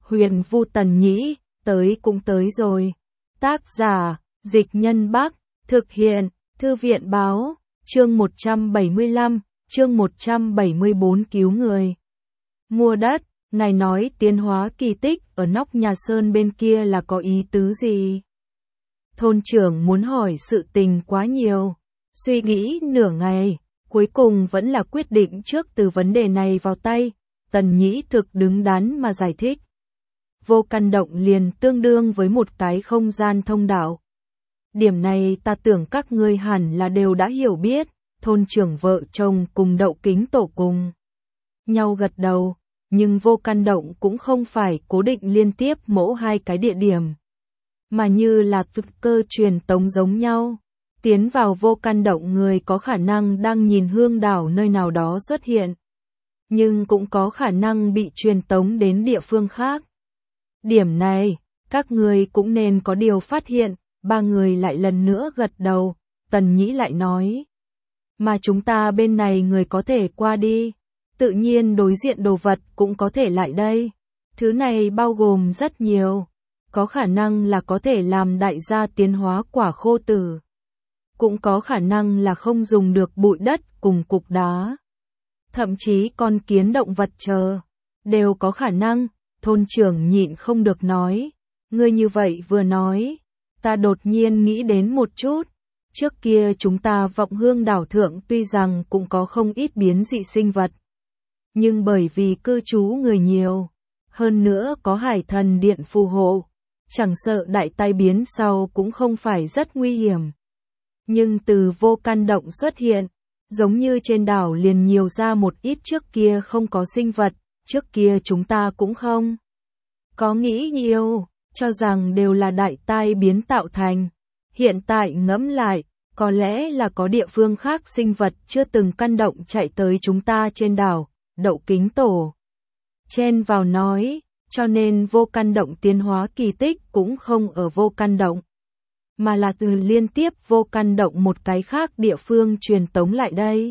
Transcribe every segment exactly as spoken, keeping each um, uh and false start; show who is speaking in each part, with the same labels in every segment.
Speaker 1: Huyền Vu Tần Nhĩ, tới cũng tới rồi. Tác giả, Dịch Nhân Bắc, thực hiện, Thư viện Báo, chương một trăm bảy mươi lăm, chương một trăm bảy mươi bốn cứu người. Mua đất, này nói tiến hóa kỳ tích ở nóc nhà Sơn bên kia là có ý tứ gì? Thôn trưởng muốn hỏi sự tình quá nhiều, suy nghĩ nửa ngày, cuối cùng vẫn là quyết định trước từ vấn đề này vào tay. Tần Nhĩ thực đứng đắn mà giải thích. Vô căn động liền tương đương với một cái không gian thông đạo. Điểm này ta tưởng các ngươi hẳn là đều đã hiểu biết. Thôn trưởng vợ chồng cùng Đậu Kính Tổ cùng nhau gật đầu, nhưng vô căn động cũng không phải cố định liên tiếp mỗi hai cái địa điểm, mà như là thực cơ truyền tống giống nhau. Tiến vào vô căn động người có khả năng đang nhìn hương đảo nơi nào đó xuất hiện, nhưng cũng có khả năng bị truyền tống đến địa phương khác. Điểm này, các người cũng nên có điều phát hiện. Ba người lại lần nữa gật đầu. Tần Nhĩ lại nói, mà chúng ta bên này người có thể qua đi, tự nhiên đối diện đồ vật cũng có thể lại đây. Thứ này bao gồm rất nhiều, có khả năng là có thể làm đại gia tiến hóa quả khô tử, cũng có khả năng là không dùng được bụi đất cùng cục đá, thậm chí con kiến động vật chờ, đều có khả năng. Thôn trưởng nhịn không được nói, ngươi như vậy vừa nói, ta đột nhiên nghĩ đến một chút. Trước kia chúng ta Vọng Hương đảo thượng tuy rằng cũng có không ít biến dị sinh vật, nhưng bởi vì cư trú người nhiều, hơn nữa có hải thần điện phù hộ, chẳng sợ đại tai biến sau cũng không phải rất nguy hiểm. Nhưng từ vô căn động xuất hiện, giống như trên đảo liền nhiều ra một ít trước kia không có sinh vật, trước kia chúng ta cũng không có nghĩ nhiều, cho rằng đều là đại tai biến tạo thành. Hiện tại ngẫm lại, có lẽ là có địa phương khác sinh vật chưa từng căn động chạy tới chúng ta trên đảo. Đậu Kính Tổ chen vào nói, cho nên vô căn động tiến hóa kỳ tích cũng không ở vô căn động, mà là từ liên tiếp vô căn động một cái khác địa phương truyền tống lại đây.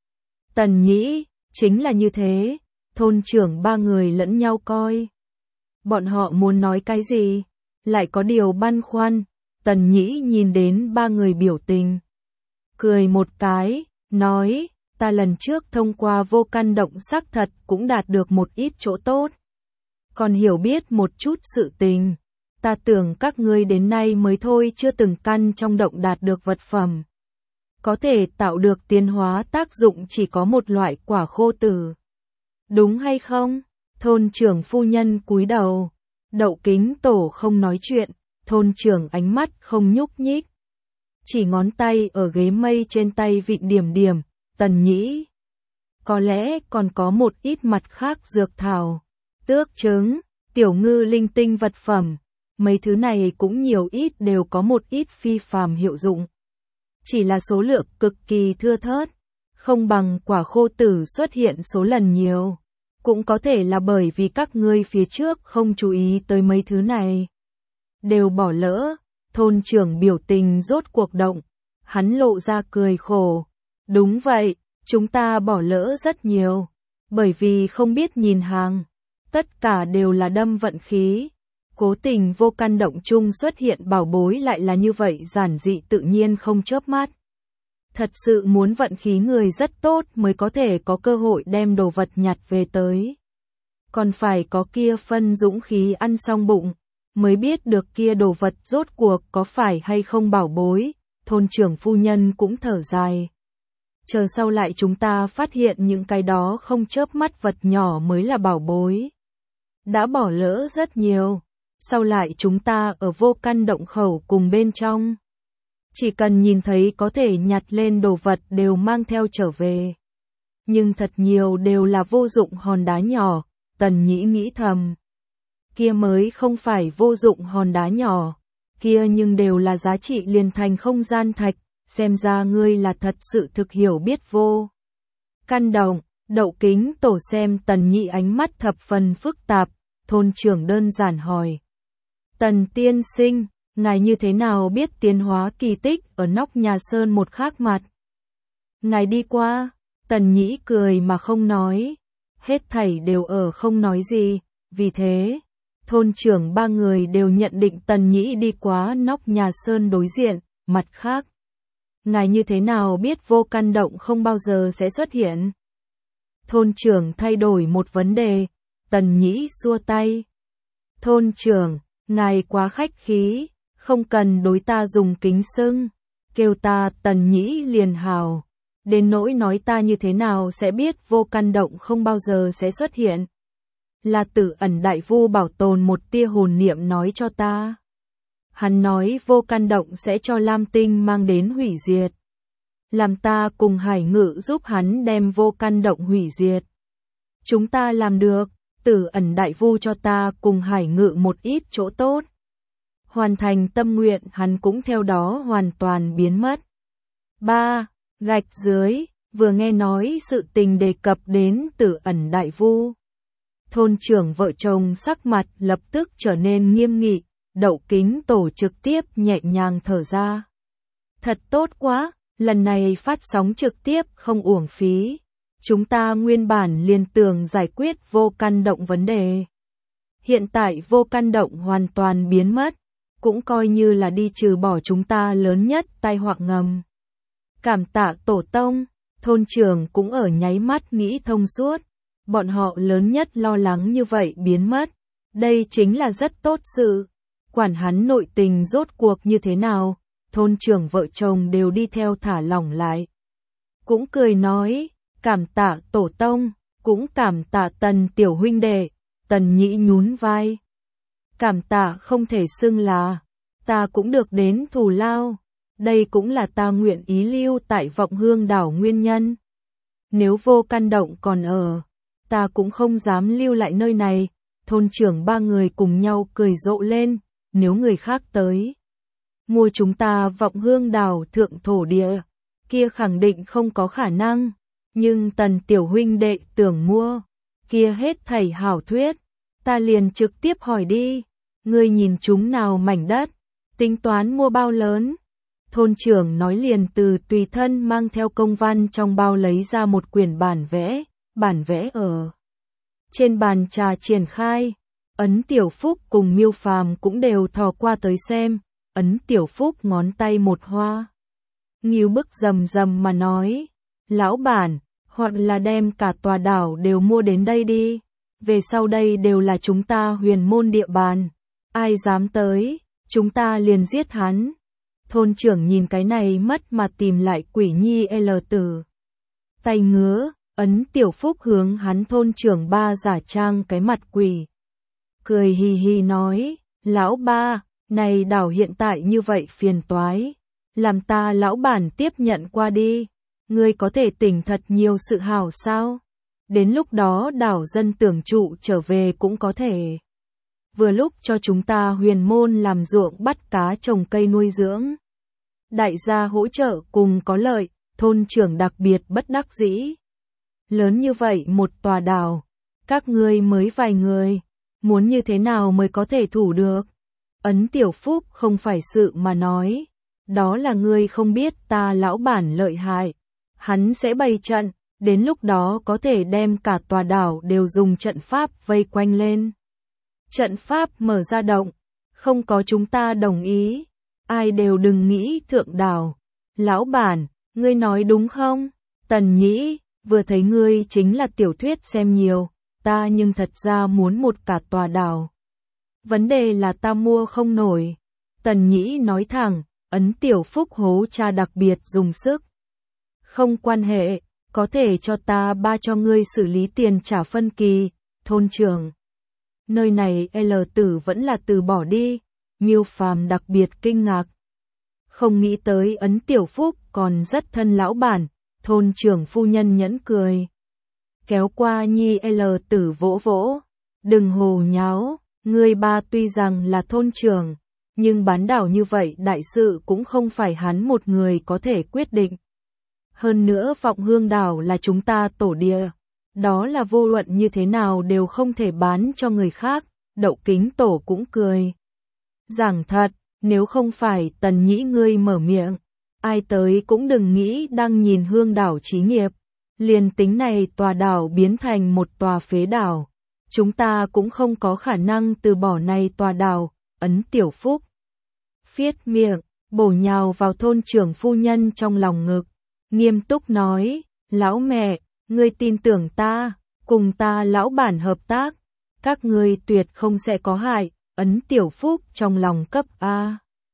Speaker 1: Tần Nhĩ, chính là như thế. Thôn trưởng ba người lẫn nhau coi. Bọn họ muốn nói cái gì, lại có điều băn khoăn. Tần Nhĩ nhìn đến ba người biểu tình, cười một cái, nói, ta lần trước thông qua vô căn động xác thật cũng đạt được một ít chỗ tốt, còn hiểu biết một chút sự tình. Ta tưởng các ngươi đến nay mới thôi chưa từng căn trong động đạt được vật phẩm có thể tạo được tiến hóa tác dụng, chỉ có một loại quả khô tử. Đúng hay không? Thôn trưởng phu nhân cúi đầu. Đậu Kính Tổ không nói chuyện. Thôn trưởng ánh mắt không nhúc nhích, chỉ ngón tay ở ghế mây trên tay vịn điểm điểm. Tần Nhĩ, có lẽ còn có một ít mặt khác dược thảo, tước trứng, tiểu ngư linh tinh vật phẩm. Mấy thứ này cũng nhiều ít đều có một ít phi phàm hiệu dụng, chỉ là số lượng cực kỳ thưa thớt, không bằng quả khô tử xuất hiện số lần nhiều. Cũng có thể là bởi vì các ngươi phía trước không chú ý tới mấy thứ này, đều bỏ lỡ. Thôn trưởng biểu tình rốt cuộc động, hắn lộ ra cười khổ. Đúng vậy, chúng ta bỏ lỡ rất nhiều, bởi vì không biết nhìn hàng, tất cả đều là đâm vận khí. Cố tình vô căn động chung xuất hiện bảo bối lại là như vậy giản dị tự nhiên không chớp mắt. Thật sự muốn vận khí người rất tốt mới có thể có cơ hội đem đồ vật nhặt về tới. Còn phải có kia phân dũng khí ăn xong bụng, mới biết được kia đồ vật rốt cuộc có phải hay không bảo bối. Thôn trưởng phu nhân cũng thở dài. Chờ sau lại chúng ta phát hiện những cái đó không chớp mắt vật nhỏ mới là bảo bối. Đã bỏ lỡ rất nhiều. Sau lại chúng ta ở vô căn động khẩu cùng bên trong, chỉ cần nhìn thấy có thể nhặt lên đồ vật đều mang theo trở về. Nhưng thật nhiều đều là vô dụng hòn đá nhỏ. Tần Nhĩ nghĩ thầm, kia mới không phải vô dụng hòn đá nhỏ, kia nhưng đều là giá trị liền thành không gian thạch. Xem ra ngươi là thật sự thực hiểu biết vô căn động. Đậu Kính Tổ xem Tần Nhĩ ánh mắt thập phần phức tạp. Thôn trưởng đơn giản hỏi, Tần tiên sinh, ngài như thế nào biết tiến hóa kỳ tích ở nóc nhà Sơn một khác mặt? Ngài đi qua. Tần Nhĩ cười mà không nói, hết thảy đều ở không nói gì. Vì thế, Thôn trưởng ba người đều nhận định Tần Nhĩ đi quá nóc nhà sơn đối diện, mặt khác. Ngài như thế nào biết vô căn động không bao giờ sẽ xuất hiện? Thôn trưởng thay đổi một vấn đề, Tần Nhĩ xua tay. Thôn trưởng, ngài quá khách khí, không cần đối ta dùng kính xưng, kêu ta Tần Nhĩ liền hào. Đến nỗi nói ta như thế nào sẽ biết vô căn động không bao giờ sẽ xuất hiện. Là Tử Ẩn Đại Vu bảo tồn một tia hồn niệm nói cho ta. Hắn nói vô căn động sẽ cho Lam Tinh mang đến hủy diệt. Làm ta cùng Hải Ngự giúp hắn đem vô căn động hủy diệt. Chúng ta làm được, Tử Ẩn Đại Vu cho ta cùng Hải Ngự một ít chỗ tốt. Hoàn thành tâm nguyện hắn cũng theo đó hoàn toàn biến mất. ba. Gạch dưới, vừa nghe nói sự tình đề cập đến Tử Ẩn Đại Vu. Thôn trưởng vợ chồng sắc mặt lập tức trở nên nghiêm nghị, Đậu Kính Tổ trực tiếp nhẹ nhàng thở ra. Thật tốt quá, lần này phát sóng trực tiếp không uổng phí. Chúng ta nguyên bản liền tưởng giải quyết vô căn động vấn đề. Hiện tại vô căn động hoàn toàn biến mất, cũng coi như là đi trừ bỏ chúng ta lớn nhất tai họa ngầm. Cảm tạ tổ tông, thôn trưởng cũng ở nháy mắt nghĩ thông suốt. Bọn họ lớn nhất lo lắng như vậy biến mất. Đây chính là rất tốt sự. Quản hắn nội tình rốt cuộc như thế nào, thôn trưởng vợ chồng đều đi theo thả lỏng lại. Cũng cười nói, cảm tạ tổ tông, cũng cảm tạ Tần tiểu huynh đệ. Tần Nhĩ nhún vai. Cảm tạ không thể xưng là, ta cũng được đến thù lao. Đây cũng là ta nguyện ý lưu tại Vọng Hương đảo nguyên nhân. Nếu vô căn động còn ở, ta cũng không dám lưu lại nơi này. Thôn trưởng ba người cùng nhau cười rộ lên, nếu người khác tới mua chúng ta Vọng Hương đảo thượng thổ địa, kia khẳng định không có khả năng. Nhưng Tần tiểu huynh đệ tưởng mua, kia hết thảy hảo thuyết, ta liền trực tiếp hỏi đi, ngươi nhìn chúng nào mảnh đất, tính toán mua bao lớn? Thôn trưởng nói liền từ tùy thân mang theo công văn trong bao lấy ra một quyển bản vẽ, bản vẽ ở trên bàn trà triển khai. Ấn Tiểu Phúc cùng Miêu Phàm cũng đều thò qua tới xem, Ấn Tiểu Phúc ngón tay một hoa. Ngưu Bức rầm rầm mà nói, lão bản, hoặc là đem cả tòa đảo đều mua đến đây đi, về sau đây đều là chúng ta Huyền Môn địa bàn, ai dám tới, chúng ta liền giết hắn. Thôn trưởng nhìn cái này mất mà tìm lại quỷ nhi L tử. Tay ngứa, Ấn Tiểu Phúc hướng hắn thôn trưởng ba giả trang cái mặt quỷ. Cười hì hì nói, lão ba, này đảo hiện tại như vậy phiền toái, làm ta lão bản tiếp nhận qua đi, ngươi có thể tỉnh thật nhiều sự hảo sao? Đến lúc đó đảo dân tưởng trụ trở về cũng có thể. Vừa lúc cho chúng ta Huyền Môn làm ruộng bắt cá trồng cây nuôi dưỡng. Đại gia hỗ trợ cùng có lợi, thôn trưởng đặc biệt bất đắc dĩ. Lớn như vậy một tòa đảo, các ngươi mới vài người, muốn như thế nào mới có thể thủ được? Ấn Tiểu Phúc không phải sự mà nói, đó là ngươi không biết ta lão bản lợi hại, hắn sẽ bày trận, đến lúc đó có thể đem cả tòa đảo đều dùng trận pháp vây quanh lên. Trận pháp mở ra động, không có chúng ta đồng ý, ai đều đừng nghĩ thượng đảo. Lão bản, ngươi nói đúng không? Tần Nhĩ, vừa thấy ngươi chính là tiểu thuyết xem nhiều, ta nhưng thật ra muốn một cả tòa đảo. Vấn đề là ta mua không nổi. Tần Nhĩ nói thẳng, Ấn Tiểu Phúc hố cha đặc biệt dùng sức. Không quan hệ, có thể cho ta ba cho ngươi xử lý tiền trả phân kỳ, thôn trưởng. Nơi này L tử vẫn là từ bỏ đi, Miêu Phàm đặc biệt kinh ngạc. Không nghĩ tới Ấn Tiểu Phúc còn rất thân lão bản, thôn trưởng phu nhân nhẫn cười. Kéo qua nhi L tử vỗ vỗ, đừng hồ nháo, ngươi ba tuy rằng là thôn trưởng, nhưng bán đảo như vậy đại sự cũng không phải hắn một người có thể quyết định. Hơn nữa Vọng Hương đảo là chúng ta tổ địa, đó là vô luận như thế nào đều không thể bán cho người khác, Đậu Kính Tổ cũng cười. Giảng thật, nếu không phải Tần Nhĩ ngươi mở miệng, ai tới cũng đừng nghĩ đang nhìn Hương đảo chí nghiệp, liền tính này tòa đảo biến thành một tòa phế đảo, chúng ta cũng không có khả năng từ bỏ này tòa đảo. Ấn Tiểu Phúc phiết miệng, bổ nhào vào thôn trưởng phu nhân trong lòng ngực, nghiêm túc nói, lão mẹ, ngươi tin tưởng ta, cùng ta lão bản hợp tác, các ngươi tuyệt không sẽ có hại. Ấn Tiểu Phúc trong lòng cấp A.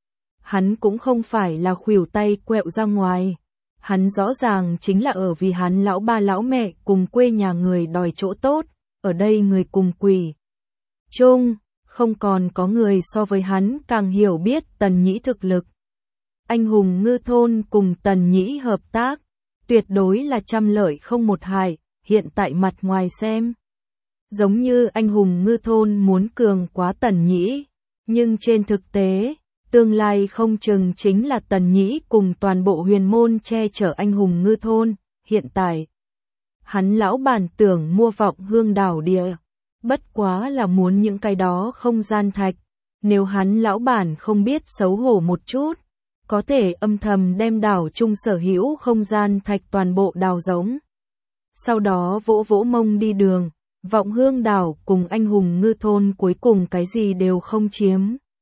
Speaker 1: Hắn cũng không phải là khuỷu tay quẹo ra ngoài, hắn rõ ràng chính là ở vì hắn lão ba lão mẹ cùng quê nhà người đòi chỗ tốt, ở đây người cùng quỷ chung, không còn có người so với hắn càng hiểu biết Tần Nhĩ thực lực. Anh hùng ngư thôn cùng Tần Nhĩ hợp tác, tuyệt đối là trăm lợi không một hại, hiện tại mặt ngoài xem. Giống như anh hùng ngư thôn muốn cường quá Tần Nhĩ, nhưng trên thực tế, tương lai không chừng chính là Tần Nhĩ cùng toàn bộ huyền môn che chở anh hùng ngư thôn. Hiện tại, hắn lão bản tưởng mua Vọng Hương đảo địa, bất quá là muốn những cái đó không gian thạch, nếu hắn lão bản không biết xấu hổ một chút, có thể âm thầm đem đảo chung sở hữu không gian thạch toàn bộ đào giống. Sau đó vỗ vỗ mông đi đường, Vọng Hương đảo cùng anh hùng ngư thôn cuối cùng cái gì đều không chiếm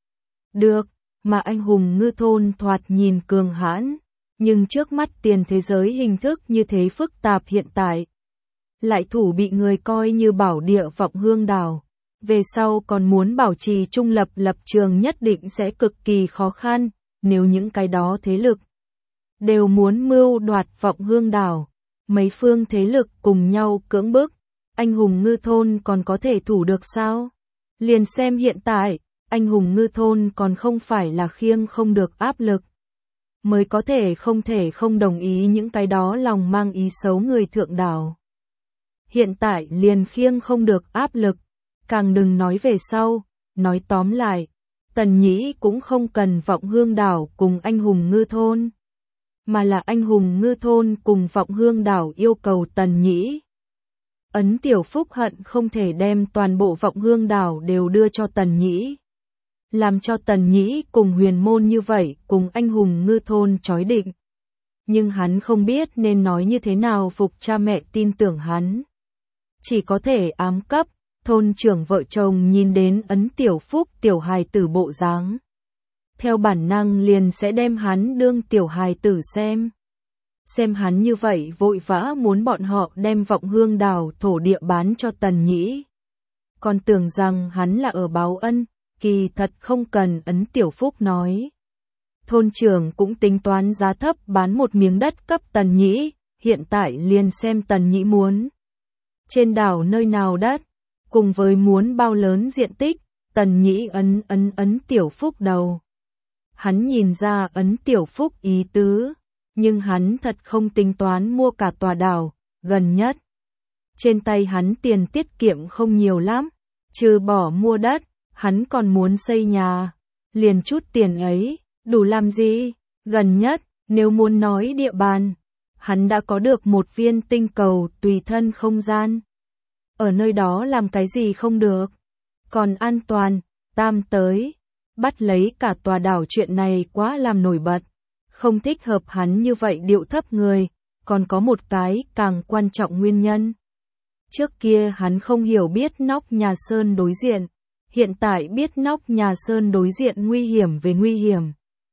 Speaker 1: được, mà anh hùng ngư thôn thoạt nhìn cường hãn, nhưng trước mắt tiền thế giới hình thức như thế phức tạp hiện tại, lại thủ bị người coi như bảo địa Vọng Hương đảo, về sau còn muốn bảo trì trung lập lập trường nhất định sẽ cực kỳ khó khăn, nếu những cái đó thế lực đều muốn mưu đoạt Vọng Hương đảo, mấy phương thế lực cùng nhau cưỡng bức, anh hùng ngư thôn còn có thể thủ được sao? Liền xem hiện tại, anh hùng ngư thôn còn không phải là khiêng không được áp lực, mới có thể không thể không đồng ý những cái đó lòng mang ý xấu người thượng đảo. Hiện tại liền khiêng không được áp lực, càng đừng nói về sau, nói tóm lại, Tần Nhĩ cũng không cần Vọng Hương đảo cùng anh hùng ngư thôn, mà là anh hùng ngư thôn cùng Vọng Hương đảo yêu cầu Tần Nhĩ. Ấn Tiểu Phúc hận không thể đem toàn bộ Vọng Hương đảo đều đưa cho Tần Nhĩ, làm cho Tần Nhĩ cùng huyền môn như vậy cùng anh hùng ngư thôn chói định. Nhưng hắn không biết nên nói như thế nào phục cha mẹ tin tưởng hắn. Chỉ có thể ám cấp, thôn trưởng vợ chồng nhìn đến Ấn Tiểu Phúc tiểu hài tử bộ dáng, theo bản năng liền sẽ đem hắn đương tiểu hài tử xem. Xem hắn như vậy vội vã muốn bọn họ đem Vọng Hương đảo thổ địa bán cho Tần Nhĩ. Còn tưởng rằng hắn là ở báo ân, kỳ thật không cần. Ấn Tiểu Phúc nói. Thôn trưởng cũng tính toán giá thấp bán một miếng đất cấp Tần Nhĩ, hiện tại liền xem Tần Nhĩ muốn. Trên đảo nơi nào đất, cùng với muốn bao lớn diện tích, Tần Nhĩ ấn ấn Ấn Tiểu Phúc đầu. Hắn nhìn ra Ấn Tiểu Phúc ý tứ, nhưng hắn thật không tính toán mua cả tòa đảo, gần nhất. Trên tay hắn tiền tiết kiệm không nhiều lắm, trừ bỏ mua đất, hắn còn muốn xây nhà, liền chút tiền ấy, đủ làm gì? Gần nhất, nếu muốn nói địa bàn, hắn đã có được một viên tinh cầu tùy thân không gian. Ở nơi đó làm cái gì không được? Còn an toàn, tam tới, bắt lấy cả tòa đảo chuyện này quá làm nổi bật. Không thích hợp hắn như vậy điệu thấp người, còn có một cái càng quan trọng nguyên nhân. Trước kia hắn không hiểu biết nóc nhà sơn đối diện, hiện tại biết nóc nhà sơn đối diện nguy hiểm về nguy hiểm.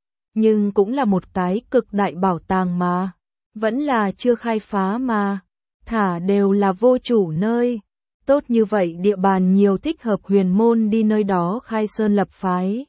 Speaker 1: Nhưng cũng là một cái cực đại bảo tàng mà, vẫn là chưa khai phá mà, thả đều là vô chủ nơi. Tốt như vậy địa bàn nhiều thích hợp huyền môn đi nơi đó khai sơn lập phái.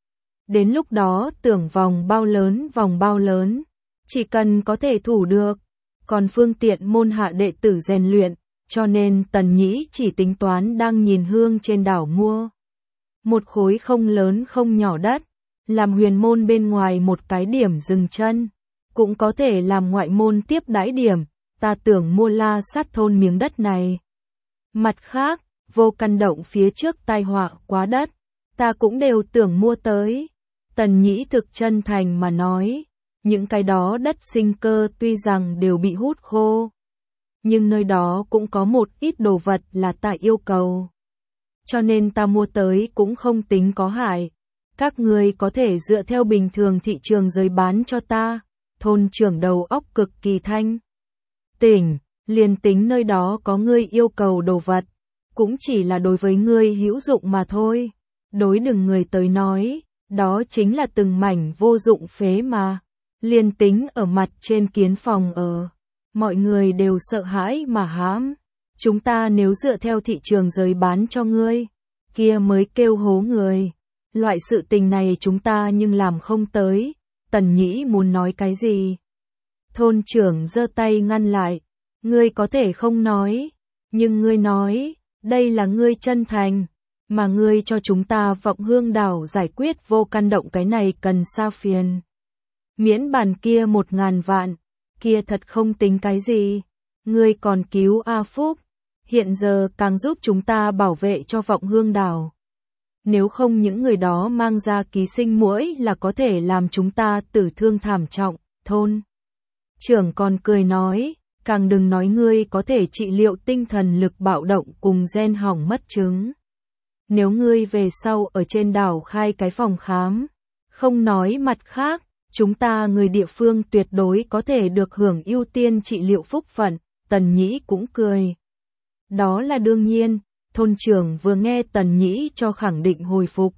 Speaker 1: Đến lúc đó tưởng vòng bao lớn vòng bao lớn, chỉ cần có thể thủ được, còn phương tiện môn hạ đệ tử rèn luyện, cho nên Tần Nhĩ chỉ tính toán đang nhìn hương trên đảo mua. Một khối không lớn không nhỏ đất, làm huyền môn bên ngoài một cái điểm dừng chân, cũng có thể làm ngoại môn tiếp đãi điểm, ta tưởng mua La Sát thôn miếng đất này. Mặt khác, Vô Căn động phía trước tai họa quá đất, ta cũng đều tưởng mua tới. Tần Nhĩ thực chân thành mà nói, những cái đó đất sinh cơ tuy rằng đều bị hút khô, nhưng nơi đó cũng có một ít đồ vật là ta yêu cầu. Cho nên ta mua tới cũng không tính có hại. Các người có thể dựa theo bình thường thị trường giới bán cho ta. Thôn trưởng đầu óc cực kỳ thanh tỉnh, liền tính nơi đó có người yêu cầu đồ vật, cũng chỉ là đối với ngươi hữu dụng mà thôi. Đối đừng người tới nói, đó chính là từng mảnh vô dụng phế mà. Liên tính ở mặt trên kiến phòng ở, mọi người đều sợ hãi mà hãm. Chúng ta nếu dựa theo thị trường giới bán cho ngươi, kia mới kêu hố người. Loại sự tình này chúng ta nhưng làm không tới. Tần Nhĩ muốn nói cái gì? Thôn trưởng giơ tay ngăn lại. Ngươi có thể không nói, nhưng ngươi nói, đây là ngươi chân thành, mà ngươi cho chúng ta Vọng Hương đảo giải quyết vô căn động cái này cần sao phiền. Miễn bàn kia một ngàn vạn, kia thật không tính cái gì. Ngươi còn cứu A Phúc, hiện giờ càng giúp chúng ta bảo vệ cho Vọng Hương đảo. Nếu không những người đó mang ra ký sinh muỗi là có thể làm chúng ta tử thương thảm trọng. Thôn trưởng còn cười nói, càng đừng nói ngươi có thể trị liệu tinh thần lực bạo động cùng gen hỏng mất chứng. Nếu ngươi về sau ở trên đảo khai cái phòng khám, không nói mặt khác, chúng ta người địa phương tuyệt đối có thể được hưởng ưu tiên trị liệu phúc phận. Tần Nhĩ cũng cười. Đó là đương nhiên. Thôn trưởng vừa nghe Tần Nhĩ cho khẳng định hồi phục.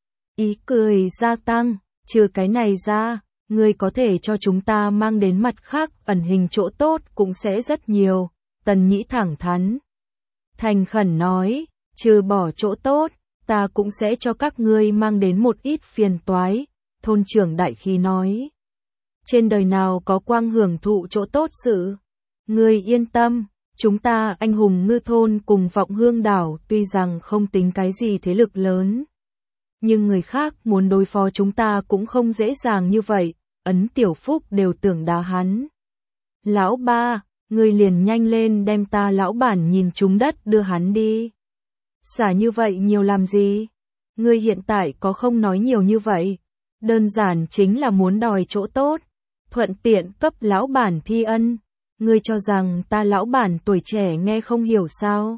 Speaker 1: Ý cười gia tăng, trừ cái này ra, ngươi có thể cho chúng ta mang đến mặt khác ẩn hình chỗ tốt cũng sẽ rất nhiều. Tần Nhĩ thẳng thắn. Thành khẩn nói, trừ bỏ chỗ tốt, ta cũng sẽ cho các ngươi mang đến một ít phiền toái. Thôn trưởng đại khí nói. Trên đời nào có quang hưởng thụ chỗ tốt sự. Ngươi yên tâm. Chúng ta anh hùng ngư thôn cùng Vọng Hương đảo tuy rằng không tính cái gì thế lực lớn. Nhưng người khác muốn đối phó chúng ta cũng không dễ dàng như vậy, Ấn Tiểu Phúc đều tưởng đá hắn. Lão ba, ngươi liền nhanh lên đem ta lão bản nhìn trúng đất đưa hắn đi. Xả như vậy nhiều làm gì? Ngươi hiện tại có không nói nhiều như vậy, đơn giản chính là muốn đòi chỗ tốt, thuận tiện cấp lão bản thi ân. Ngươi cho rằng ta lão bản tuổi trẻ nghe không hiểu sao?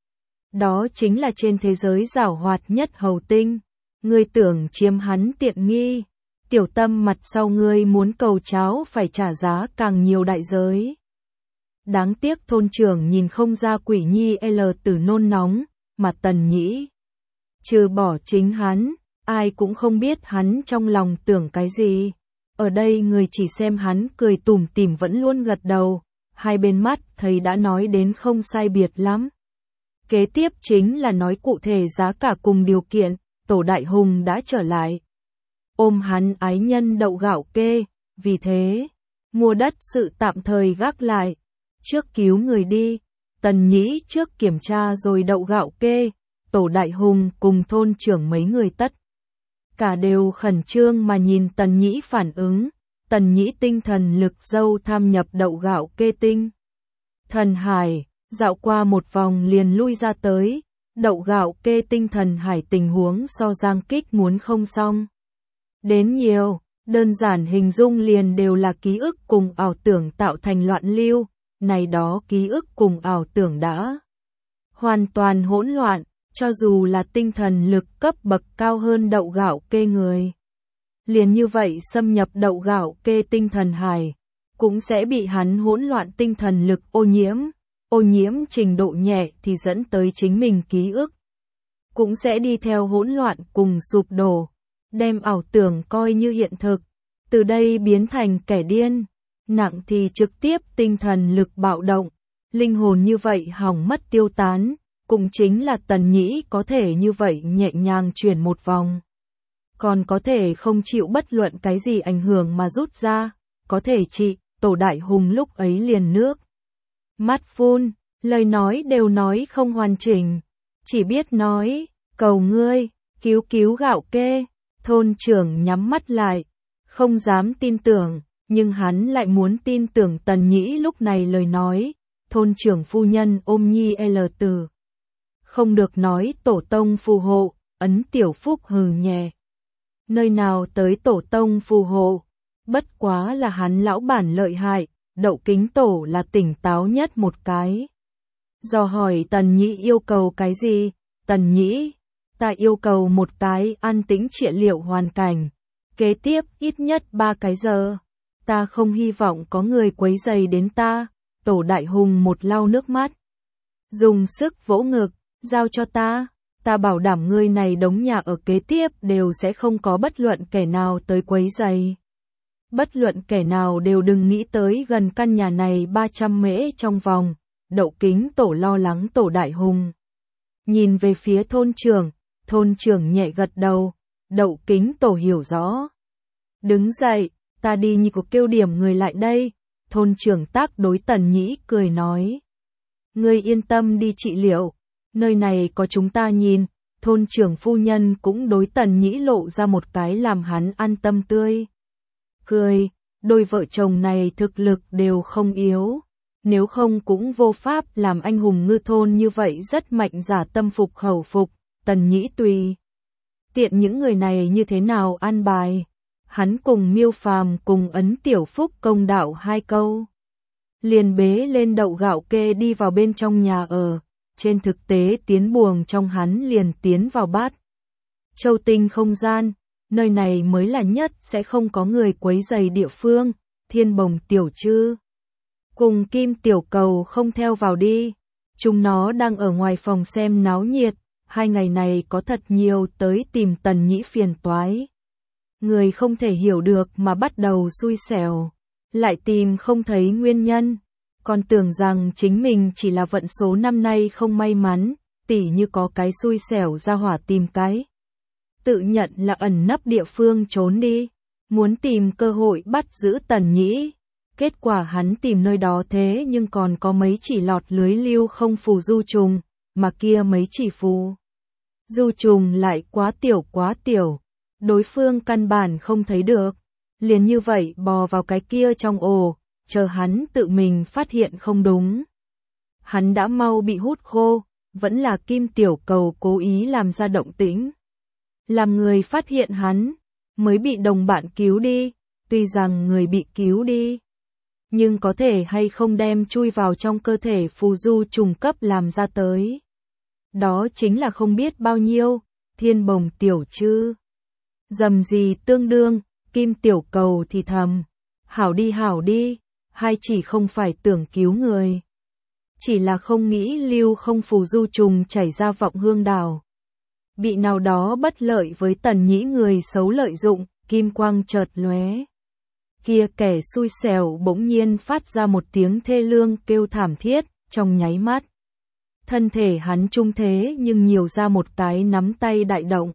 Speaker 1: Đó chính là trên thế giới giảo hoạt nhất hầu tinh. Ngươi tưởng chiếm hắn tiện nghi. Tiểu tâm mặt sau ngươi muốn cầu cháo phải trả giá càng nhiều đại giới. Đáng tiếc thôn trưởng nhìn không ra Quỷ Nhi L tử nôn nóng, mà Tần Nhĩ. Trừ bỏ chính hắn, ai cũng không biết hắn trong lòng tưởng cái gì. Ở đây người chỉ xem hắn cười tủm tỉm vẫn luôn gật đầu. Hai bên mắt thầy đã nói đến không sai biệt lắm. Kế tiếp chính là nói cụ thể giá cả cùng điều kiện. Tổ Đại Hùng đã trở lại. Ôm hắn ái nhân đậu gạo kê. Vì thế, mua đất sự tạm thời gác lại. Trước cứu người đi. Tần Nhĩ trước kiểm tra rồi đậu gạo kê. Tổ Đại Hùng cùng thôn trưởng mấy người tất cả đều khẩn trương mà nhìn Tần Nhĩ phản ứng. Tần Nhĩ tinh thần lực dâu tham nhập đậu gạo kê tinh thần hải, dạo qua một vòng liền lui ra tới. Đậu gạo kê tinh thần hải tình huống so Giang Kích muốn không xong đến nhiều, đơn giản hình dung liền đều là ký ức cùng ảo tưởng tạo thành loạn lưu. Này đó ký ức cùng ảo tưởng đã hoàn toàn hỗn loạn, cho dù là tinh thần lực cấp bậc cao hơn đậu gạo kê người. Liền như vậy xâm nhập đậu gạo kê tinh thần hải, cũng sẽ bị hắn hỗn loạn tinh thần lực ô nhiễm. Ô nhiễm trình độ nhẹ thì dẫn tới chính mình ký ức. Cũng sẽ đi theo hỗn loạn cùng sụp đổ, đem ảo tưởng coi như hiện thực. Từ đây biến thành kẻ điên, nặng thì trực tiếp tinh thần lực bạo động. Linh hồn như vậy hỏng mất tiêu tán, cũng chính là Tần Nhĩ có thể như vậy nhẹ nhàng chuyển một vòng. Còn có thể không chịu bất luận cái gì ảnh hưởng mà rút ra, có thể trị. Tổ Đại Hùng lúc ấy liền nước mắt phun, lời nói đều nói không hoàn chỉnh, chỉ biết nói, cầu ngươi, cứu cứu gạo kê. Thôn trưởng nhắm mắt lại, không dám tin tưởng, nhưng hắn lại muốn tin tưởng Tần Nhĩ lúc này lời nói. Thôn trưởng phu nhân ôm Nhi L tử. Không được nói tổ tông phù hộ, Ấn Tiểu Phúc hừ nhẹ. Nơi nào tới tổ tông phù hộ, bất quá là hắn lão bản lợi hại. Đậu Kính Tổ là tỉnh táo nhất một cái. Dò hỏi Tần Nhĩ yêu cầu cái gì? Tần Nhĩ, ta yêu cầu một cái an tĩnh trị liệu hoàn cảnh. Kế tiếp ít nhất ba cái giờ. Ta không hy vọng có người quấy rầy đến ta. Tổ Đại Hùng một lau nước mắt, dùng sức vỗ ngực, Giao cho ta, ta bảo đảm ngươi này đống nhà ở kế tiếp đều sẽ không có bất luận kẻ nào tới quấy rầy. Bất luận kẻ nào đều đừng nghĩ tới gần căn nhà này ba trăm mễ trong vòng. Đậu Kính Tổ lo lắng Tổ Đại Hùng. Nhìn về phía thôn trưởng, thôn trưởng nhẹ gật đầu, Đậu Kính Tổ hiểu rõ. Đứng dậy, ta đi như có kêu điểm người lại đây, thôn trưởng tác đối Tần Nhĩ cười nói. Ngươi yên tâm đi trị liệu, nơi này có chúng ta nhìn, thôn trưởng phu nhân cũng đối Tần Nhĩ lộ ra một cái làm hắn an tâm tươi. Cười, đôi vợ chồng này thực lực đều không yếu. Nếu không cũng vô pháp làm anh hùng ngư thôn như vậy rất mạnh giả tâm phục khẩu phục, Tần Nhĩ tùy. Tiện những người này như thế nào an bài. Hắn cùng Miêu Phàm cùng Ấn Tiểu Phúc công đạo hai câu. Liền bế lên đậu gạo kê đi vào bên trong nhà ở, trên thực tế tiến buồng trong hắn liền tiến vào bát. Châu Tinh không gian, nơi này mới là nhất sẽ không có người quấy rầy địa phương, Thiên Bồng Tiểu Trư. Cùng Kim Tiểu Cầu không theo vào đi, chúng nó đang ở ngoài phòng xem náo nhiệt, hai ngày này có thật nhiều tới tìm Tần Nhĩ phiền toái. Người không thể hiểu được mà bắt đầu xui xẻo, lại tìm không thấy nguyên nhân, còn tưởng rằng chính mình chỉ là vận số năm nay không may mắn, tỉ như có cái xui xẻo ra hỏa tìm cái. Tự nhận là ẩn nấp địa phương trốn đi, muốn tìm cơ hội bắt giữ Tần Nhĩ. Kết quả hắn tìm nơi đó thế nhưng còn có mấy chỉ lọt lưới lưu không phù du trùng, mà kia mấy chỉ phù du trùng lại quá tiểu quá tiểu, đối phương căn bản không thấy được, liền như vậy bò vào cái kia trong ổ, chờ hắn tự mình phát hiện không đúng. Hắn đã mau bị hút khô, vẫn là Kim Tiểu Cầu cố ý làm ra động tĩnh. Làm người phát hiện hắn, mới bị đồng bạn cứu đi, tuy rằng người bị cứu đi. Nhưng có thể hay không đem chui vào trong cơ thể phù du trùng cấp làm ra tới. Đó chính là không biết bao nhiêu, Thiên Bồng Tiểu Trư. Dầm gì tương đương, Kim Tiểu Cầu thì thầm. Hảo đi hảo đi, hay chỉ không phải tưởng cứu người. Chỉ là không nghĩ lưu không phù du trùng chảy ra vọng hương đảo. Bị nào đó bất lợi với Tần Nhĩ người xấu lợi dụng, kim quang chợt lóe. Kia kẻ xui xẻo bỗng nhiên phát ra một tiếng thê lương kêu thảm thiết, trong nháy mắt. Thân thể hắn trung thế nhưng nhiều ra một cái nắm tay đại động.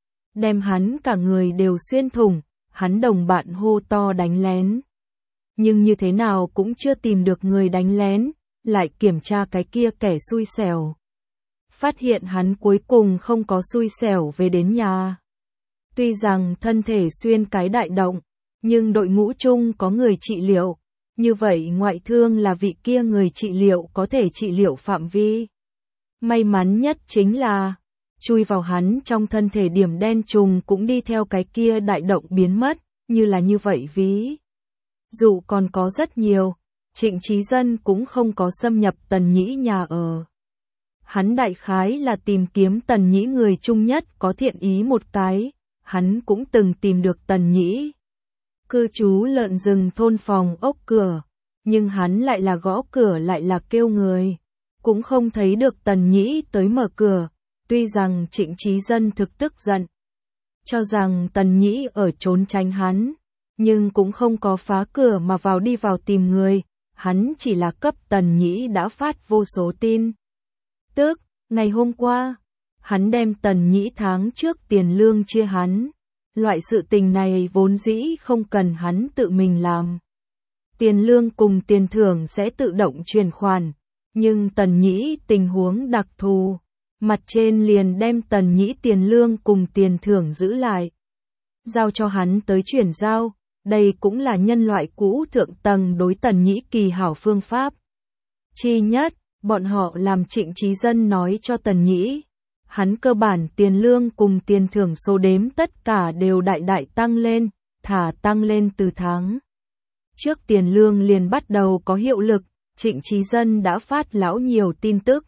Speaker 1: Đem hắn cả người đều xuyên thủng, hắn đồng bạn hô to đánh lén. Nhưng như thế nào cũng chưa tìm được người đánh lén, lại kiểm tra cái kia kẻ xui xẻo. Phát hiện hắn cuối cùng không có xui xẻo về đến nhà. Tuy rằng thân thể xuyên cái đại động, nhưng đội ngũ chung có người trị liệu, như vậy ngoại thương là vị kia người trị liệu có thể trị liệu phạm vi. May mắn nhất chính là, chui vào hắn trong thân thể điểm đen trùng cũng đi theo cái kia đại động biến mất, như là như vậy ví. Dù còn có rất nhiều, Trịnh Chí Dân cũng không có xâm nhập Tần Nhĩ nhà ở. Hắn đại khái là tìm kiếm Tần Nhĩ người chung nhất có thiện ý một cái, hắn cũng từng tìm được Tần Nhĩ. Cư trú lợn rừng thôn phòng ốc cửa, nhưng hắn lại là gõ cửa lại là kêu người, cũng không thấy được Tần Nhĩ tới mở cửa, tuy rằng Trịnh Chí Dân thực tức giận, cho rằng Tần Nhĩ ở trốn tránh hắn, nhưng cũng không có phá cửa mà vào đi vào tìm người, hắn chỉ là cấp Tần Nhĩ đã phát vô số tin. Tức, ngày hôm qua, hắn đem Tần Nhĩ tháng trước tiền lương chia hắn. Loại sự tình này vốn dĩ không cần hắn tự mình làm. Tiền lương cùng tiền thưởng sẽ tự động chuyển khoản, nhưng Tần Nhĩ tình huống đặc thù, mặt trên liền đem Tần Nhĩ tiền lương cùng tiền thưởng giữ lại. Giao cho hắn tới chuyển giao, đây cũng là nhân loại cũ thượng tầng đối Tần Nhĩ kỳ hảo phương pháp. Chi nhất, bọn họ làm Trịnh Chí Dân nói cho Tần Nhĩ. Hắn cơ bản tiền lương cùng tiền thưởng số đếm tất cả đều đại đại tăng lên, thả tăng lên từ tháng. Trước tiền lương liền bắt đầu có hiệu lực, Trịnh Chí Dân đã phát lão nhiều tin tức.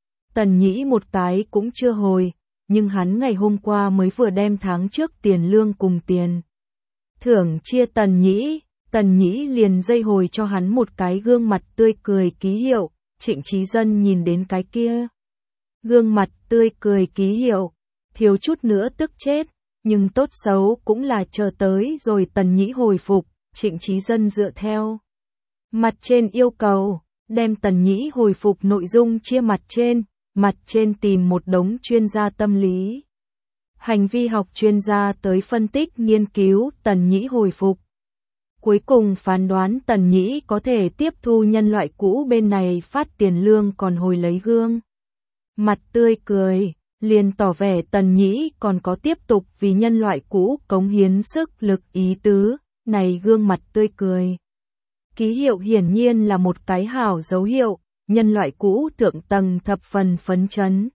Speaker 1: Tần Nhĩ một cái cũng chưa hồi, nhưng hắn ngày hôm qua mới vừa đem tháng trước tiền lương cùng tiền thưởng chia Tần Nhĩ, Tần Nhĩ liền dây hồi cho hắn một cái gương mặt tươi cười ký hiệu, Trịnh Chí Dân nhìn đến cái kia Gương mặt tươi cười ký hiệu, thiếu chút nữa tức chết, nhưng tốt xấu cũng là chờ tới rồi Tần Nhĩ hồi phục, Trịnh Chí Dân dựa theo mặt trên yêu cầu, đem Tần Nhĩ hồi phục nội dung chia mặt trên, mặt trên tìm một đống chuyên gia tâm lý, hành vi học chuyên gia tới phân tích nghiên cứu Tần Nhĩ hồi phục. Cuối cùng phán đoán Tần Nhĩ có thể tiếp thu nhân loại cũ bên này phát tiền lương còn hồi lấy gương. Mặt tươi cười, liền tỏ vẻ Tần Nhĩ còn có tiếp tục vì nhân loại cũ cống hiến sức lực ý tứ, này gương mặt tươi cười. Ký hiệu hiển nhiên là một cái hảo dấu hiệu, nhân loại cũ thượng tầng thập phần phấn chấn.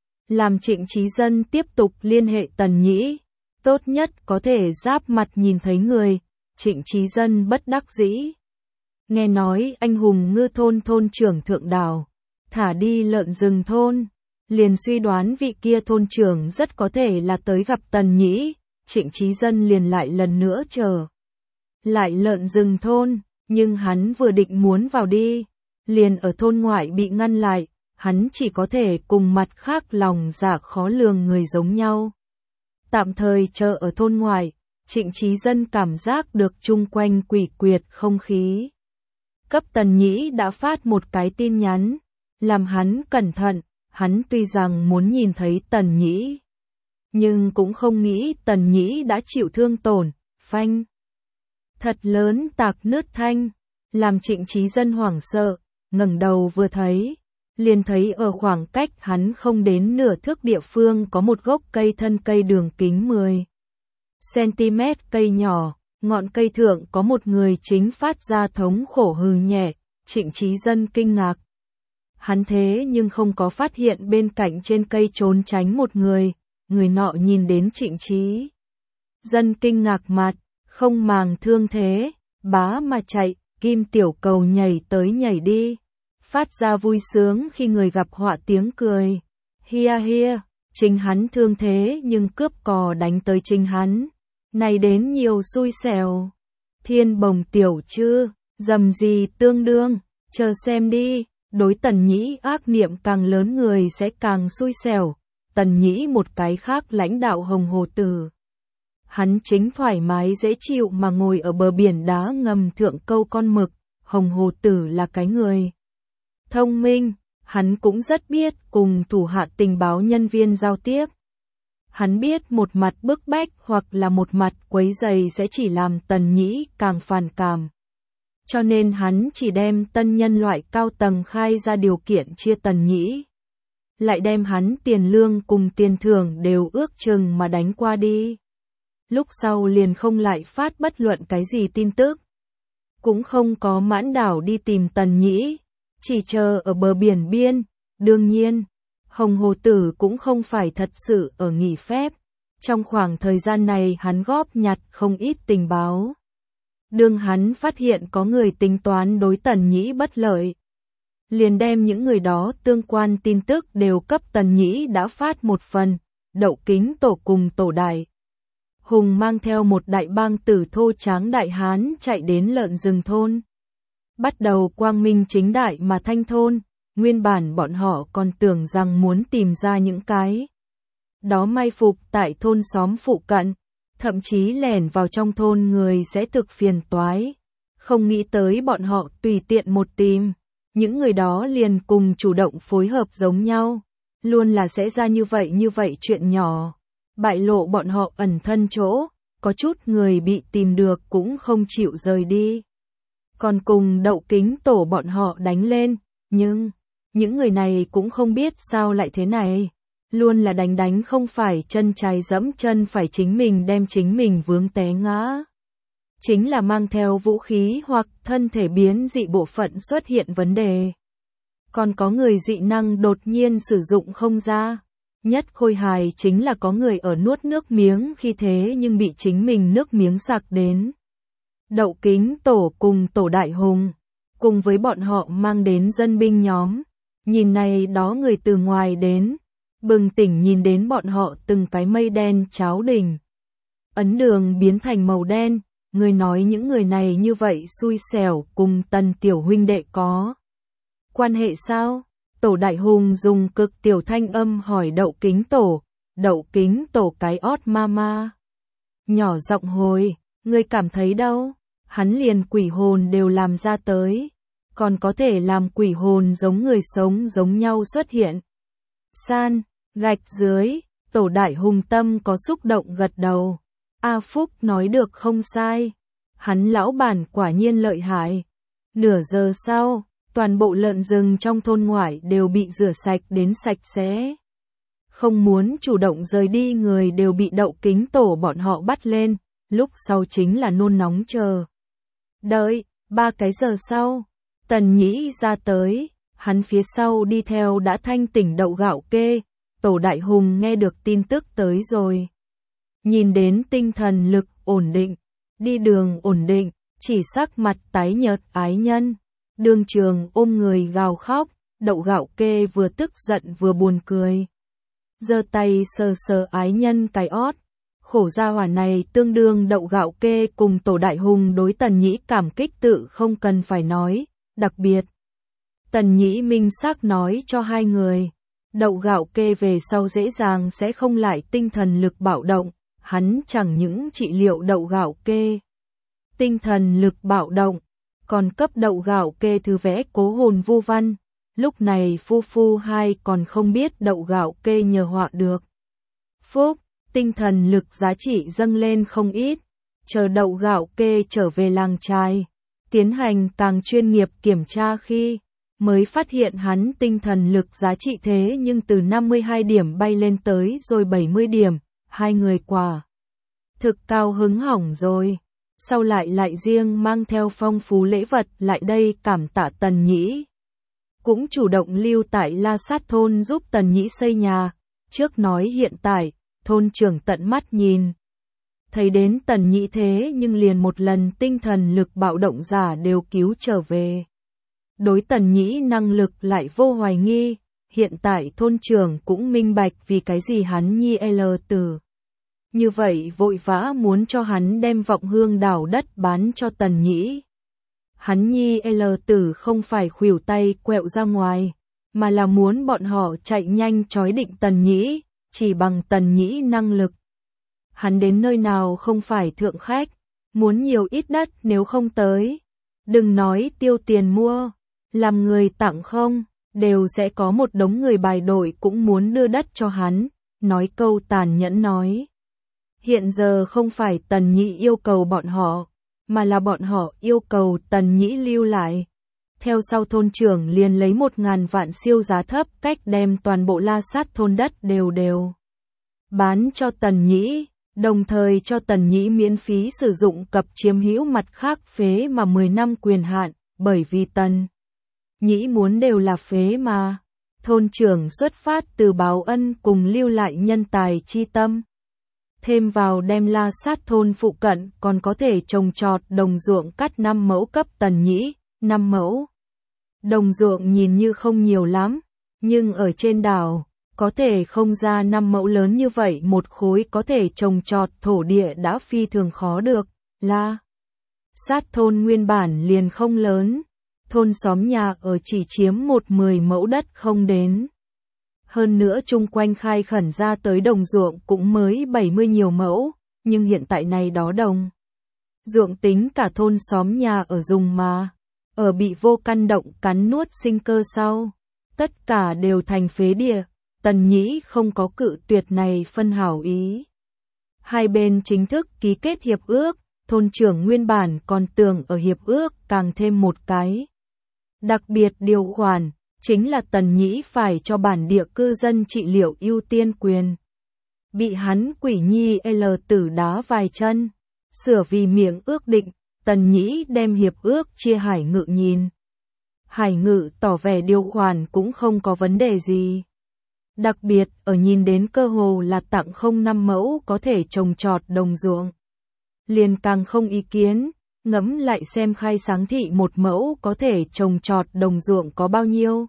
Speaker 1: Làm Trịnh Chí Dân tiếp tục liên hệ Tần Nhĩ, tốt nhất có thể giáp mặt nhìn thấy người, Trịnh Chí Dân bất đắc dĩ. Nghe nói anh hùng ngư thôn thôn trưởng thượng đảo, thả đi lợn rừng thôn, liền suy đoán vị kia thôn trưởng rất có thể là tới gặp Tần Nhĩ, Trịnh Chí Dân liền lại lần nữa chờ. Lại lợn rừng thôn, nhưng hắn vừa định muốn vào đi, liền ở thôn ngoại bị ngăn lại, hắn chỉ có thể cùng mặt khác lòng dạ khó lường người giống nhau. Tạm thời chờ ở thôn ngoại, Trịnh Chí Dân cảm giác được chung quanh quỷ quyệt không khí. Cấp Tần Nhĩ đã phát một cái tin nhắn, làm hắn cẩn thận, hắn tuy rằng muốn nhìn thấy Tần Nhĩ, nhưng cũng không nghĩ Tần Nhĩ đã chịu thương tổn, phanh. Thật lớn tạc nứt thanh, làm Trịnh Chí Dân hoảng sợ, ngẩng đầu vừa thấy, liền thấy ở khoảng cách hắn không đến nửa thước địa phương có một gốc cây thân cây đường kính mười xăng-ti-mét cây nhỏ, ngọn cây thượng có một người chính phát ra thống khổ hừ nhẹ, Trịnh Chí Dân kinh ngạc. Hắn thế nhưng không có phát hiện bên cạnh trên cây trốn tránh một người, người nọ nhìn đến Trịnh Chí Dân kinh ngạc mặt, không màng thương thế, bá mà chạy, kim tiểu cầu nhảy tới nhảy đi, phát ra vui sướng khi người gặp họa tiếng cười. Hia hia, chính hắn thương thế nhưng cướp cò đánh tới chính hắn, này đến nhiều xui xẻo. Thiên bồng tiểu chư, dầm gì tương đương, chờ xem đi, đối Tần Nhĩ ác niệm càng lớn người sẽ càng xui xẻo. Tần Nhĩ một cái khác lãnh đạo Hồng Hồ Tử. Hắn chính thoải mái dễ chịu mà ngồi ở bờ biển đá ngầm thượng câu con mực, Hồng Hồ Tử là cái người thông minh, hắn cũng rất biết cùng thủ hạ tình báo nhân viên giao tiếp. Hắn biết một mặt bức bách hoặc là một mặt quấy rầy sẽ chỉ làm Tần Nhĩ càng phản cảm. Cho nên hắn chỉ đem tân nhân loại cao tầng khai ra điều kiện chia Tần Nhĩ. Lại đem hắn tiền lương cùng tiền thưởng đều ước chừng mà đánh qua đi. Lúc sau liền không lại phát bất luận cái gì tin tức. Cũng không có mãn đảo đi tìm Tần Nhĩ, chỉ chờ ở bờ biển biên. Đương nhiên, Hồng Hồ Tử cũng không phải thật sự ở nghỉ phép. Trong khoảng thời gian này hắn góp nhặt không ít tình báo. Đương hắn phát hiện có người tính toán đối Tần Nhĩ bất lợi, liền đem những người đó tương quan tin tức đều cấp Tần Nhĩ đã phát một phần. Đậu Kính Tổ cùng Tổ Đại Hùng mang theo một đại bang tử thô tráng đại hán chạy đến lợn rừng thôn. Bắt đầu quang minh chính đại mà thanh thôn, nguyên bản bọn họ còn tưởng rằng muốn tìm ra những cái đó mai phục tại thôn xóm phụ cận, thậm chí lẻn vào trong thôn người sẽ thực phiền toái. Không nghĩ tới bọn họ tùy tiện một tìm, những người đó liền cùng chủ động phối hợp giống nhau, luôn là sẽ ra như vậy như vậy chuyện nhỏ. Bại lộ bọn họ ẩn thân chỗ, có chút người bị tìm được cũng không chịu rời đi. Còn cùng Đậu Kính Tổ bọn họ đánh lên, nhưng những người này cũng không biết sao lại thế này. Luôn là đánh đánh không phải chân trái dẫm chân phải chính mình đem chính mình vướng té ngã. Chính là mang theo vũ khí hoặc thân thể biến dị bộ phận xuất hiện vấn đề. Còn có người dị năng đột nhiên sử dụng không ra. Nhất khôi hài chính là có người ở nuốt nước miếng khi thế nhưng bị chính mình nước miếng sặc đến. Đậu Kính Tổ cùng Tổ Đại Hùng, cùng với bọn họ mang đến dân binh nhóm. Nhìn này đó người từ ngoài đến, bừng tỉnh nhìn đến bọn họ từng cái mây đen cháo đỉnh. Ấn đường biến thành màu đen, người nói những người này như vậy xui xẻo cùng Tần tiểu huynh đệ có quan hệ sao? Tổ Đại Hùng dùng cực tiểu thanh âm hỏi Đậu Kính Tổ, Đậu Kính Tổ cái ót mama. Nhỏ giọng hồi, ngươi cảm thấy đâu? Hắn liền quỷ hồn đều làm ra tới, còn có thể làm quỷ hồn giống người sống giống nhau xuất hiện. San, gạch dưới, Tổ Đại Hùng tâm có xúc động gật đầu. A Phúc nói được không sai, hắn lão bản quả nhiên lợi hại. Nửa giờ sau, toàn bộ lợn rừng trong thôn ngoại đều bị rửa sạch đến sạch sẽ. Không muốn chủ động rời đi người đều bị Đậu Kính Tổ bọn họ bắt lên, lúc sau chính là nôn nóng chờ. Đợi, ba cái giờ sau, Tần Nhĩ ra tới, hắn phía sau đi theo đã thanh tỉnh Đậu Gạo Kê, Tổ Đại Hùng nghe được tin tức tới rồi. Nhìn đến tinh thần lực ổn định, đi đường ổn định, chỉ sắc mặt tái nhợt ái nhân. Đường trường ôm người gào khóc, Đậu Gạo Kê vừa tức giận vừa buồn cười. Giơ tay sờ sờ ái nhân cái ót. Khổ gia hỏa này tương đương Đậu Gạo Kê cùng Tổ Đại Hùng đối Tần Nhĩ cảm kích tự không cần phải nói, đặc biệt. Tần Nhĩ minh xác nói cho hai người, Đậu Gạo Kê về sau dễ dàng sẽ không lại tinh thần lực bạo động, hắn chẳng những trị liệu Đậu Gạo Kê. Tinh thần lực bạo động, còn cấp Đậu Gạo Kê thư vẽ cố hồn vu văn, lúc này phu phu hai còn không biết Đậu Gạo Kê nhờ họa được. Phúc, tinh thần lực giá trị dâng lên không ít, chờ Đậu Gạo Kê trở về làng trai, tiến hành càng chuyên nghiệp kiểm tra khi, mới phát hiện hắn tinh thần lực giá trị thế nhưng từ năm mươi hai điểm bay lên tới rồi bảy mươi điểm, hai người quả. Thực cao hứng hỏng rồi. Sau lại lại riêng mang theo phong phú lễ vật lại đây cảm tạ Tần Nhĩ. Cũng chủ động lưu tại La Sát thôn giúp Tần Nhĩ xây nhà, trước nói hiện tại, thôn trưởng tận mắt nhìn. Thấy đến Tần Nhĩ thế nhưng liền một lần tinh thần lực bạo động giả đều cứu trở về. Đối Tần Nhĩ năng lực lại vô hoài nghi, hiện tại thôn trưởng cũng minh bạch vì cái gì hắn nhi L tử. Như vậy vội vã muốn cho hắn đem Vọng Hương đảo đất bán cho Tần Nhĩ. Hắn nhi L tử không phải khuỷu tay quẹo ra ngoài, mà là muốn bọn họ chạy nhanh chói định Tần Nhĩ, chỉ bằng Tần Nhĩ năng lực. Hắn đến nơi nào không phải thượng khách, muốn nhiều ít đất nếu không tới. Đừng nói tiêu tiền mua, làm người tặng không, đều sẽ có một đống người bài đội cũng muốn đưa đất cho hắn, nói câu tàn nhẫn nói. Hiện giờ không phải Tần Nhĩ yêu cầu bọn họ, mà là bọn họ yêu cầu Tần Nhĩ lưu lại. Theo sau thôn trưởng liền lấy một ngàn vạn siêu giá thấp cách đem toàn bộ La Sát thôn đất đều đều bán cho Tần Nhĩ, đồng thời cho Tần Nhĩ miễn phí sử dụng cập chiếm hữu mặt khác phế mà mười năm quyền hạn, bởi vì Tần Nhĩ muốn đều là phế mà. Thôn trưởng xuất phát từ báo ân cùng lưu lại nhân tài chi tâm. Thêm vào đem La Sát thôn phụ cận còn có thể trồng trọt đồng ruộng cắt năm mẫu cấp Tần Nhĩ, năm mẫu. Đồng ruộng nhìn như không nhiều lắm, nhưng ở trên đảo, có thể không ra năm mẫu lớn như vậy một khối có thể trồng trọt thổ địa đã phi thường khó được. La Sát thôn nguyên bản liền không lớn, thôn xóm nhà ở chỉ chiếm một mười mẫu đất không đến. Hơn nữa chung quanh khai khẩn ra tới đồng ruộng cũng mới bảy mươi nhiều mẫu, nhưng hiện tại này đó đồng ruộng tính cả thôn xóm nhà ở dùng mà, ở bị vô căn động cắn nuốt sinh cơ sau, tất cả đều thành phế địa. Tần Nhĩ không có cự tuyệt này phân hảo ý. Hai bên chính thức ký kết hiệp ước, thôn trưởng nguyên bản còn tưởng ở hiệp ước càng thêm một cái đặc biệt điều khoản, chính là Tần Nhĩ phải cho bản địa cư dân trị liệu ưu tiên quyền. Bị hắn quỷ nhi L tử đá vài chân, sửa vì miệng ước định, Tần Nhĩ đem hiệp ước chia Hải Ngự nhìn. Hải Ngự tỏ vẻ điều khoản cũng không có vấn đề gì. Đặc biệt ở nhìn đến cơ hồ là tặng không năm mẫu có thể trồng trọt đồng ruộng. Liền càng không ý kiến, ngẫm lại xem khai sáng thị một mẫu có thể trồng trọt đồng ruộng có bao nhiêu.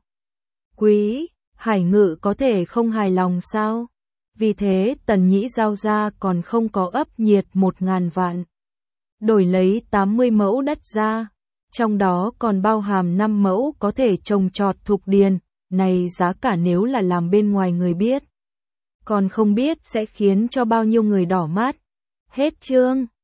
Speaker 1: Quý, Hải Ngự có thể không hài lòng sao? Vì thế Tần Nhĩ giao ra còn không có ấp nhiệt một ngàn vạn. Đổi lấy tám mươi mẫu đất ra, trong đó còn bao hàm năm mẫu có thể trồng trọt thục điền, này giá cả nếu là làm bên ngoài người biết, còn không biết sẽ khiến cho bao nhiêu người đỏ mắt. Hết chương.